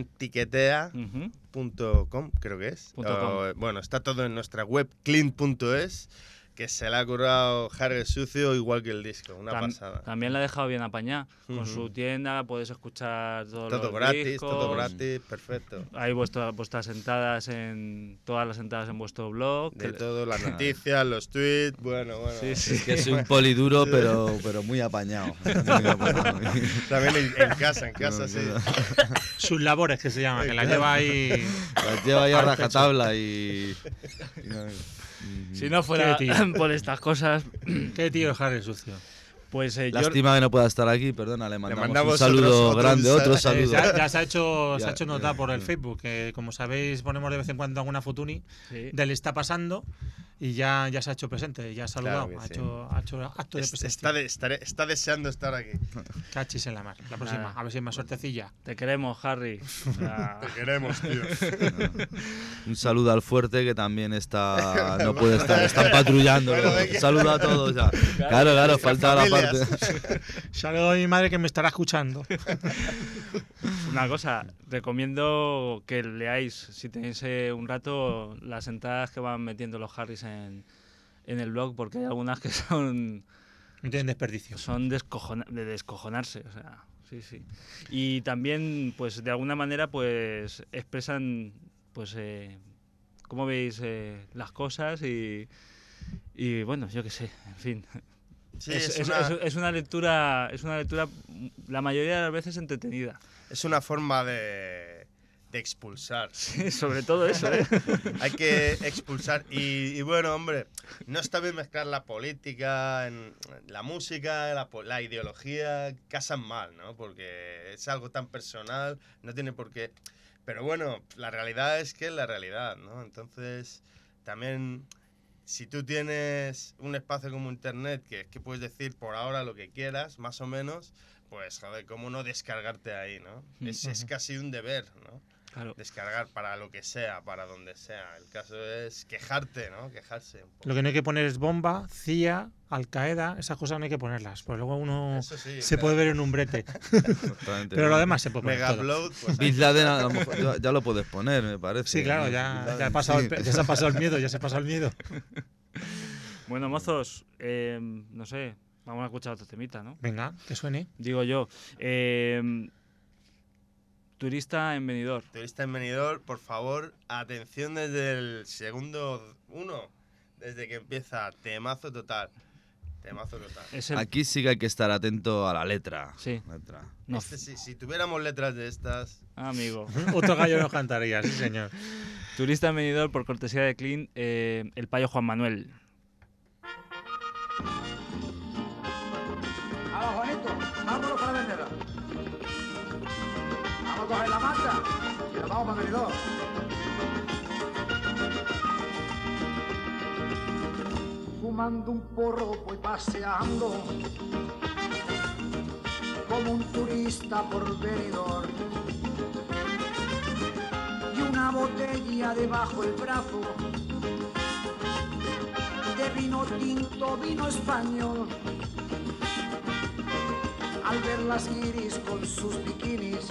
tiquetea.com, creo que es. Bueno, está todo en nuestra web, clint.es, que se le ha currado Harry el Sucio igual que el disco, una pasada. También la ha dejado bien apañada. Con su tienda puedes escuchar todos todo los gratis, discos. todo gratis, perfecto. Hay vuestras entradas todas las entradas en vuestro blog. De todo, las noticias, los tweets, bueno. Sí. Es que es un poliduro, pero muy apañado. También en casa, sí. Sus labores, que se llama, que las lleva ahí. Las lleva ahí a rajatabla Si no fuera por estas cosas. Qué tío es Harry Sucio. Pues lástima que no pueda estar aquí, perdona, le mandamos un saludo otro saludo. Ya se ha hecho notar por el Facebook, que como sabéis ponemos de vez en cuando alguna fotuni del está pasando y ya se ha hecho presente, ya ha saludado, claro ha hecho acto de presencia. Está deseando estar aquí. Cachis en la mar. La próxima, a ver si hay más suertecilla. Te queremos, Harry. Te queremos, tío. Un saludo al Fuerte, que también no puede estar, están patrullando. Un saludo a todos ya. Claro, falta la parte. Saludo a mi madre, que me estará escuchando. Una cosa, recomiendo que leáis, si tenéis un rato, las entradas que van metiendo los Harrys en el blog, porque hay algunas que son... No tienen desperdicio. Son de descojonarse, o sea, sí. Y también, pues, de alguna manera, pues, expresan, pues, cómo veis las cosas y bueno, yo qué sé, en fin... Sí, es una lectura la mayoría de las veces entretenida. Es una forma de expulsar. Sí, sobre todo eso, ¿eh? Hay que expulsar y bueno, hombre, no está bien mezclar la política, la música, la ideología, casan mal, ¿no? Porque es algo tan personal, no tiene por qué... Pero bueno, la realidad es que es la realidad, ¿no? Entonces, también... Si tú tienes un espacio como Internet que puedes decir por ahora lo que quieras, más o menos, pues joder, cómo no descargarte ahí, ¿no? Es casi un deber, ¿no? Claro. Descargar para lo que sea, para donde sea. El caso es quejarte, ¿no? Quejarse un poco. Lo que no hay que poner es bomba, CIA, Al-Qaeda, esas cosas no hay que ponerlas, porque luego uno Eso sí, se puede ver en un brete. Exactamente. Pero lo demás se puede poner todo. Megaupload, pues Bin Laden a lo mejor ya lo puedes poner, me parece. Sí, claro, ¿no? ya se ha pasado el miedo, ya se ha pasado el miedo. Bueno, mozos, no sé, vamos a escuchar otro temita, ¿no? Venga, que suene. Digo yo, turista en Benidorm. Turista en Benidorm, por favor, atención desde el segundo 1, desde que empieza, temazo total. Temazo total. Es el- Aquí sí que hay que estar atento a la letra. Sí. Letra. no, Si tuviéramos letras de estas, amigo. Otro gallo nos cantaría, sí señor. Turista en Benidorm, por cortesía de Clean, el payo Juan Manuel. Vamos, Juanito, vámonos para Vendera. Vamos a coger la manta y nos vamos para Benidorm. Fumando un porro voy paseando como un turista por Benidorm. Y una botella debajo el brazo de vino tinto, vino español. Al ver las guiris con sus bikinis,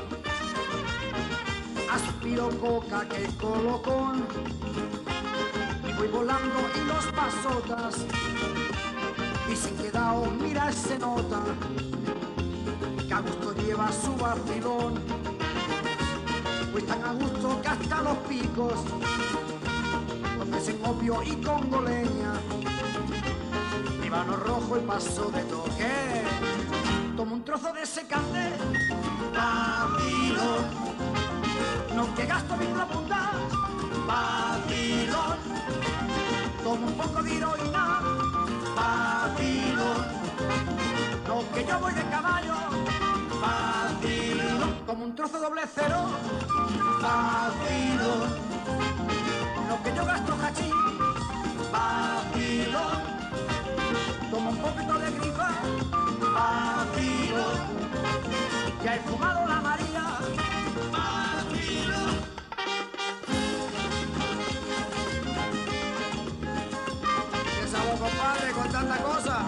aspiro coca que colocón y voy volando y los pasotas y sin quedao mira se nota que a gusto lleva su vacilón, pues tan a gusto que hasta los picos ofrecen opio y congoleña, Líbano rojo y paso de toque. Tomo un trozo de ese café, vacilón, no que gasto micropuntas, vacilón, tomo un poco de heroína, vacilón, no que yo voy de caballo, vacilón, tomo un trozo doble cero, vacilón, no que yo gasto hachís, vacilón, tomo un poquito de grifa, vacilón, ya he fumado la María, vacilón. ¿Qué sabor, compadre, con tanta cosa?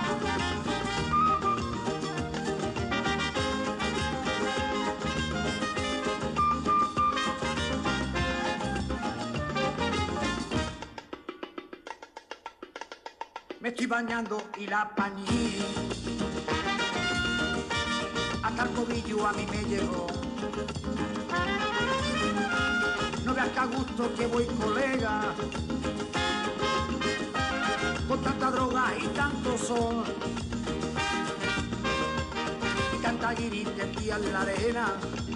Me estoy bañando y la pañí hasta el tobillo a mí me llegó. No veas que a gusto que voy, colega, con tanta droga y tanto sol. Y canta guiri de en la arena,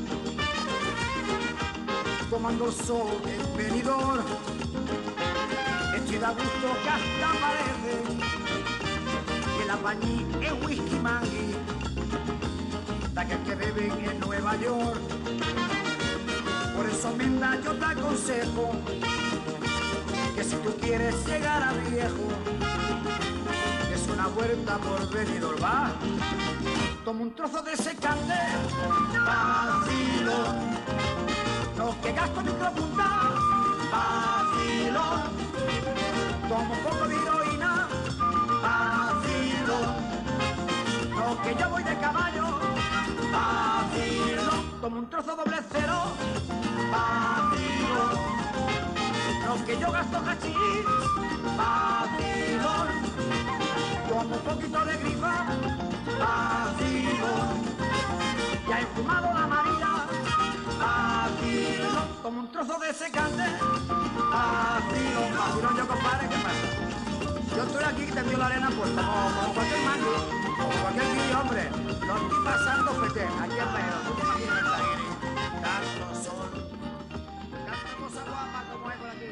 tomando el sol en Benidorm. Estoy de gusto que hasta parece que la pañí es whisky mangui, de aquel que beben en Nueva York. Por eso, Menda, yo te aconsejo que si tú quieres llegar a viejo, es una vuelta por Benidorm, va. Toma un trozo de ese cante, vacilón, no que gasto micropuntas, vacilón, tomo un poco de heroína, vacilón, no que yo voy de caballo, vacilón, tomo un trozo doble cero, vacilón, no que yo gasto hachís, vacilón, tomo un poquito de grifa, vacilón, ya he fumado la María, vacilón, tomo un trozo de secante, vacilón, vacilón, yo compadre, ¿qué pasa? Yo estoy aquí que te envío la arena puesta, como cualquier mango, como cualquier guiri, hombre, lo estoy pasando fete, aquí en Benidorm, tú te imaginas esta guiri, tanto sol, tanta cosa guapa como hay por aquí.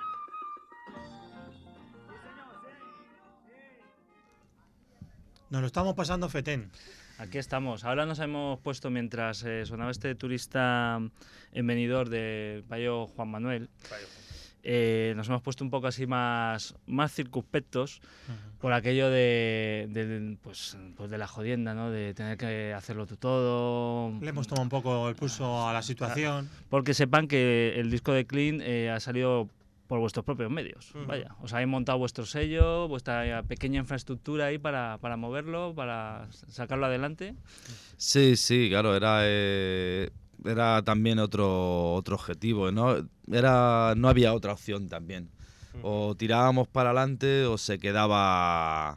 Sí, señor, sí. Nos lo estamos pasando fetén. Aquí estamos. Ahora nos hemos puesto, mientras sonaba este turista en Benidorm del payo Juan Manuel, nos hemos puesto un poco así más circunspectos por aquello pues de la jodienda, ¿no? De tener que hacerlo tú todo. Le hemos tomado un poco el pulso a la situación. Porque sepan que el disco de Clean ha salido por vuestros propios medios. Vaya, os habéis montado vuestro sello, vuestra pequeña infraestructura ahí para moverlo, para sacarlo adelante. Sí, claro, era también otro objetivo, ¿no? No había otra opción también. O tirábamos para adelante o se quedaba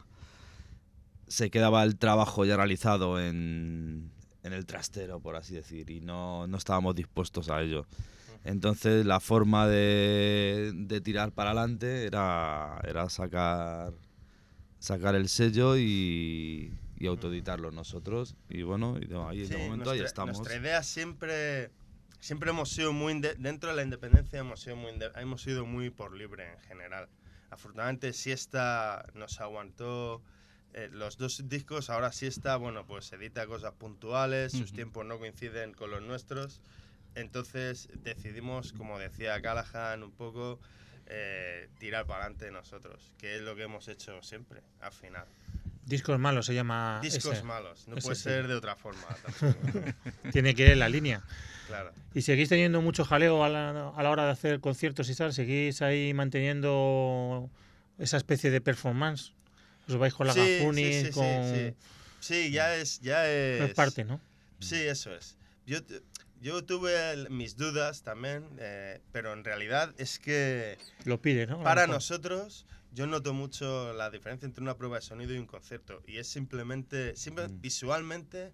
el trabajo ya realizado en el trastero, por así decir, y no estábamos dispuestos a ello. Entonces la forma de tirar para adelante era sacar el sello y autoeditarlo nosotros, y bueno, ahí de momento ahí estamos. Nuestra idea siempre hemos sido muy dentro de la independencia, hemos sido muy por libre en general. Afortunadamente Siesta nos aguantó los 2 discos. Ahora Siesta, bueno, pues edita cosas puntuales, sus tiempos no coinciden con los nuestros. Entonces decidimos, como decía Callahan, un poco tirar para adelante nosotros, que es lo que hemos hecho siempre, al final. Discos malos se llama. Discos malos, no puede ser de otra forma. Tiene que ir en la línea. Claro. ¿Y seguís teniendo mucho jaleo a la hora de hacer conciertos y tal? ¿Seguís ahí manteniendo esa especie de performance? ¿Os vais con la Gafuni? Sí, ya es... Es parte, ¿no? Sí, eso es. Yo tuve mis dudas también, pero en realidad es que... Lo pide, ¿no? Para nosotros, yo noto mucho la diferencia entre una prueba de sonido y un concierto. Y es simplemente visualmente,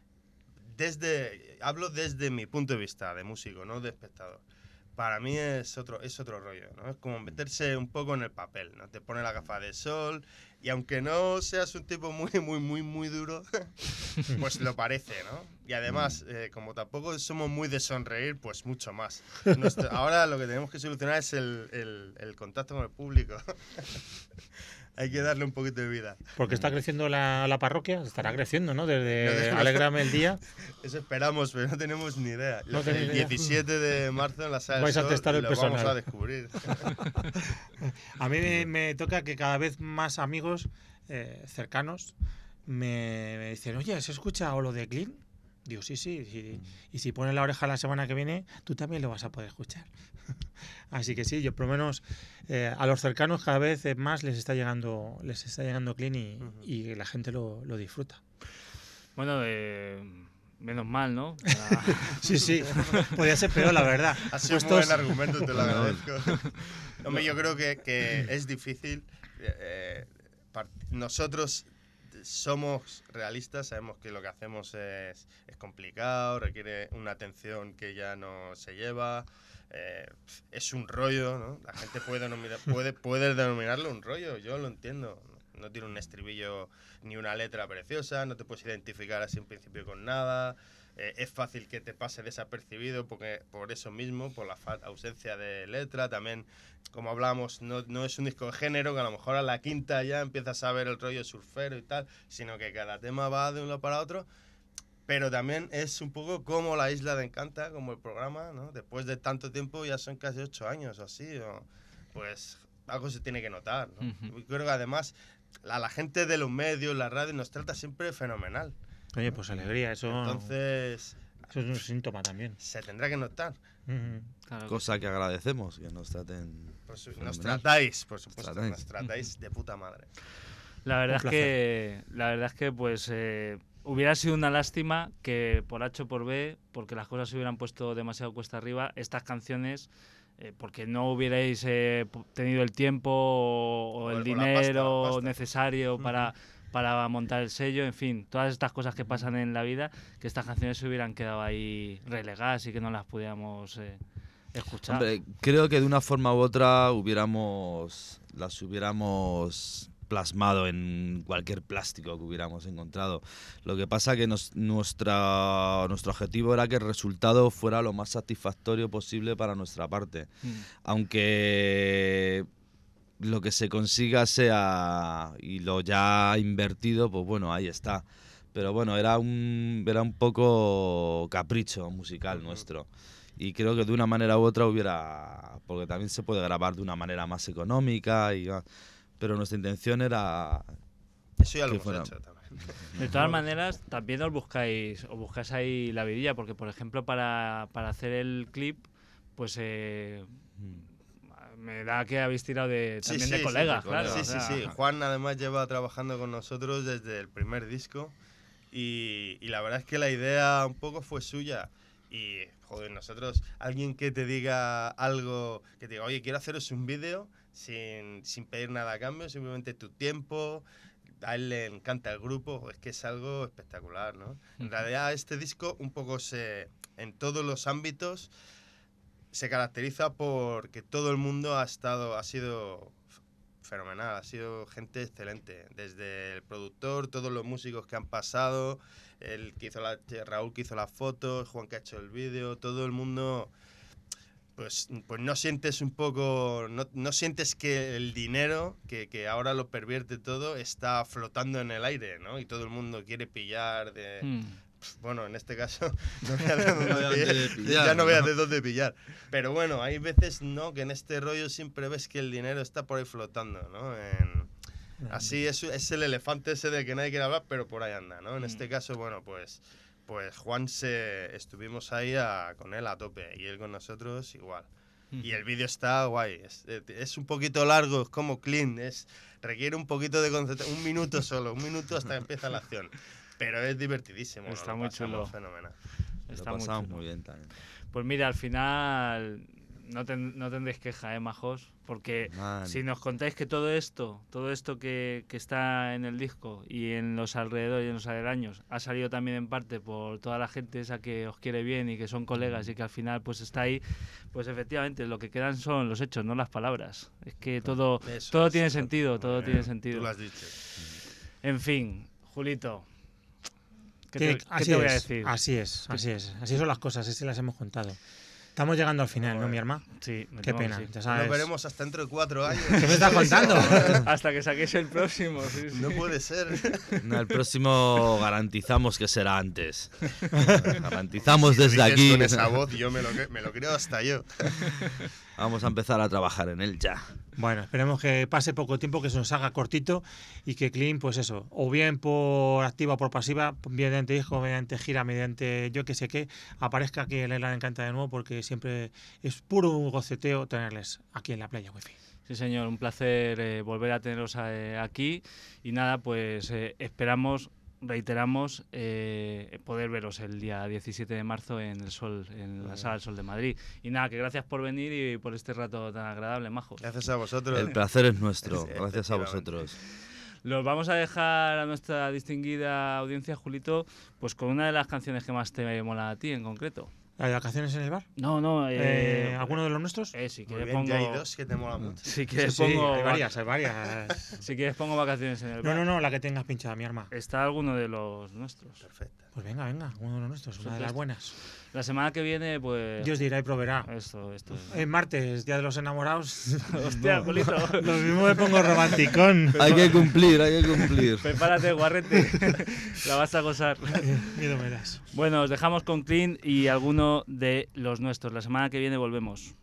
hablo desde mi punto de vista de músico, no de espectador. Para mí es otro rollo, ¿no? Es como meterse un poco en el papel, ¿no? Te pone la gafa de sol y aunque no seas un tipo muy duro, pues lo parece, ¿no? Y además, como tampoco somos muy de sonreír, pues mucho más. Ahora lo que tenemos que solucionar es el contacto con el público. Hay que darle un poquito de vida. Porque está creciendo la parroquia, estará creciendo, ¿no? Desde Alégrame el Día. Eso esperamos, pero no tenemos ni idea. El 17 de marzo en la sala vais del Sol a testar el lo personal. vamos a descubrir. A mí me toca que cada vez más amigos cercanos me dicen, oye, ¿se escucha o lo de Clean? Digo, sí. Y si pones la oreja la semana que viene, tú también lo vas a poder escuchar. Así que sí, yo por lo menos a los cercanos cada vez más les está llegando Clean y la gente lo disfruta. Bueno, menos mal, ¿no? Sí, podría ser peor, la verdad. Ha sido un buen argumento, te lo agradezco. Hombre, yo creo que es difícil. Nosotros somos realistas, sabemos que lo que hacemos es complicado, requiere una atención que ya no se lleva, es un rollo, ¿no? La gente puede denominarlo un rollo, yo lo entiendo. No tiene un estribillo ni una letra preciosa, no te puedes identificar así en principio con nada, es fácil que te pase desapercibido porque por eso mismo, por la ausencia de letra. También, como hablamos, no es un disco de género que a lo mejor a la quinta ya empiezas a ver el rollo surfero y tal, sino que cada tema va de un lado para otro. Pero también es un poco como La Isla de Encanta, como el programa, ¿no? Después de tanto tiempo, ya son casi 8 años o así, pues algo se tiene que notar, ¿no? Yo creo que además la gente de los medios, la radio, nos trata siempre fenomenal. Oye, pues alegría, eso. Entonces, eso es un síntoma también. Se tendrá que notar. Claro, cosa que agradecemos, que nos traten. Pues nos tratáis, por supuesto, nos tratáis de puta madre. La verdad es que pues hubiera sido una lástima que por H o por B, porque las cosas se hubieran puesto demasiado cuesta arriba, estas canciones, porque no hubierais tenido el tiempo o el dinero la pasta. Necesario para montar el sello, en fin, todas estas cosas que pasan en la vida, que estas canciones se hubieran quedado ahí relegadas y que no las pudiéramos escuchar. Hombre, creo que de una forma u otra las hubiéramos plasmado en cualquier plástico que hubiéramos encontrado. Lo que pasa que nuestro objetivo era que el resultado fuera lo más satisfactorio posible para nuestra parte. Aunque lo que se consiga sea y lo ya invertido, pues bueno, ahí está. Pero bueno, era un poco capricho musical nuestro. Y creo que de una manera u otra porque también se puede grabar de una manera más económica, pero nuestra intención era... Eso ya lo hemos fuera... hecho también. De todas maneras, también os buscáis ahí la vidilla, porque por ejemplo para hacer el clip, pues me da que habéis tirado también de colegas, claro. Sí, sí. Juan además lleva trabajando con nosotros desde el primer disco y la verdad es que la idea un poco fue suya. Y, joder, nosotros, alguien que te diga algo, que te diga, oye, quiero haceros un vídeo sin pedir nada a cambio, simplemente tu tiempo, a él le encanta el grupo, es que es algo espectacular, ¿no? En realidad este disco un poco en todos los ámbitos se caracteriza porque todo el mundo ha sido fenomenal, ha sido gente excelente, desde el productor, todos los músicos que han pasado, el que hizo Raúl que hizo las fotos, Juan que ha hecho el vídeo, todo el mundo, pues no sientes un poco, no sientes que el dinero, que ahora lo pervierte todo, está flotando en el aire, ¿no? Y todo el mundo quiere pillar de... Bueno, en este caso no voy a de dónde pillar. Pero bueno, hay veces no que en este rollo siempre ves que el dinero está por ahí flotando, ¿no? Así es el elefante ese del que nadie quiere hablar, pero por ahí anda, ¿no? En este caso, bueno, pues Juan estuvimos ahí con él a tope y él con nosotros igual. Y el vídeo está guay, es un poquito largo, es como clean, requiere un poquito de concentración, un minuto hasta que empieza la acción. Pero es divertidísimo. Está muy chulo. Fenomenal. Lo pasamos muy bien también. Pues mira, al final no tendréis queja, majos, porque si nos contáis que todo esto que está en el disco y en los alrededores y en los aledaños ha salido también en parte por toda la gente esa que os quiere bien y que son colegas y que al final pues está ahí, pues efectivamente lo que quedan son los hechos, no las palabras. Es que todo tiene sentido, todo tiene sentido. Tú lo has dicho. En fin, Julito. ¿Qué te voy a decir? Así son las cosas, así las hemos contado. Estamos llegando al final, ¿no, mi hermano? Sí, qué pena. Sí. Ya sabes. Nos veremos hasta dentro de 4 años. ¿Qué me estás contando? Hasta que saquéis el próximo. Sí. No puede ser. No, el próximo garantizamos que será antes. Garantizamos desde aquí. Con esa voz yo me lo creo hasta yo. Vamos a empezar a trabajar en él ya. Bueno, esperemos que pase poco tiempo, que se nos haga cortito y que Clean, pues eso, o bien por activa o por pasiva, mediante disco, mediante gira, mediante yo que sé qué, aparezca aquí en la Encanta de nuevo, porque siempre es puro goceteo tenerles aquí en la Playa Wifi. Sí, señor, un placer volver a teneros aquí y nada, pues reiteramos poder veros el día 17 de marzo en el Sol, en la Sala del Sol de Madrid. Y nada, que gracias por venir y por este rato tan agradable, majos. Gracias a vosotros. El placer es nuestro. Gracias a vosotros. Los vamos a dejar a nuestra distinguida audiencia, Julito, pues con una de las canciones que más te mola a ti en concreto. ¿La de vacaciones en el bar? No. ¿Alguno de los nuestros? Si quieres bien, ya hay 2 que te molan mucho. Si quieres sí, hay varias. Si quieres pongo vacaciones en el bar. No, la que tengas pinchada, mi arma. Está alguno de los nuestros. Perfecto. Pues venga, uno de los nuestros, una de las buenas. La semana que viene, pues... Dios dirá y proveerá. Esto es. Es martes, Día de los Enamorados. Hostia, Julito. Lo mismo me pongo romanticón. Hay que cumplir. Prepárate, guarrete. La vas a gozar. Miedo me das. Bueno, os dejamos con Clean y alguno de los nuestros. La semana que viene volvemos.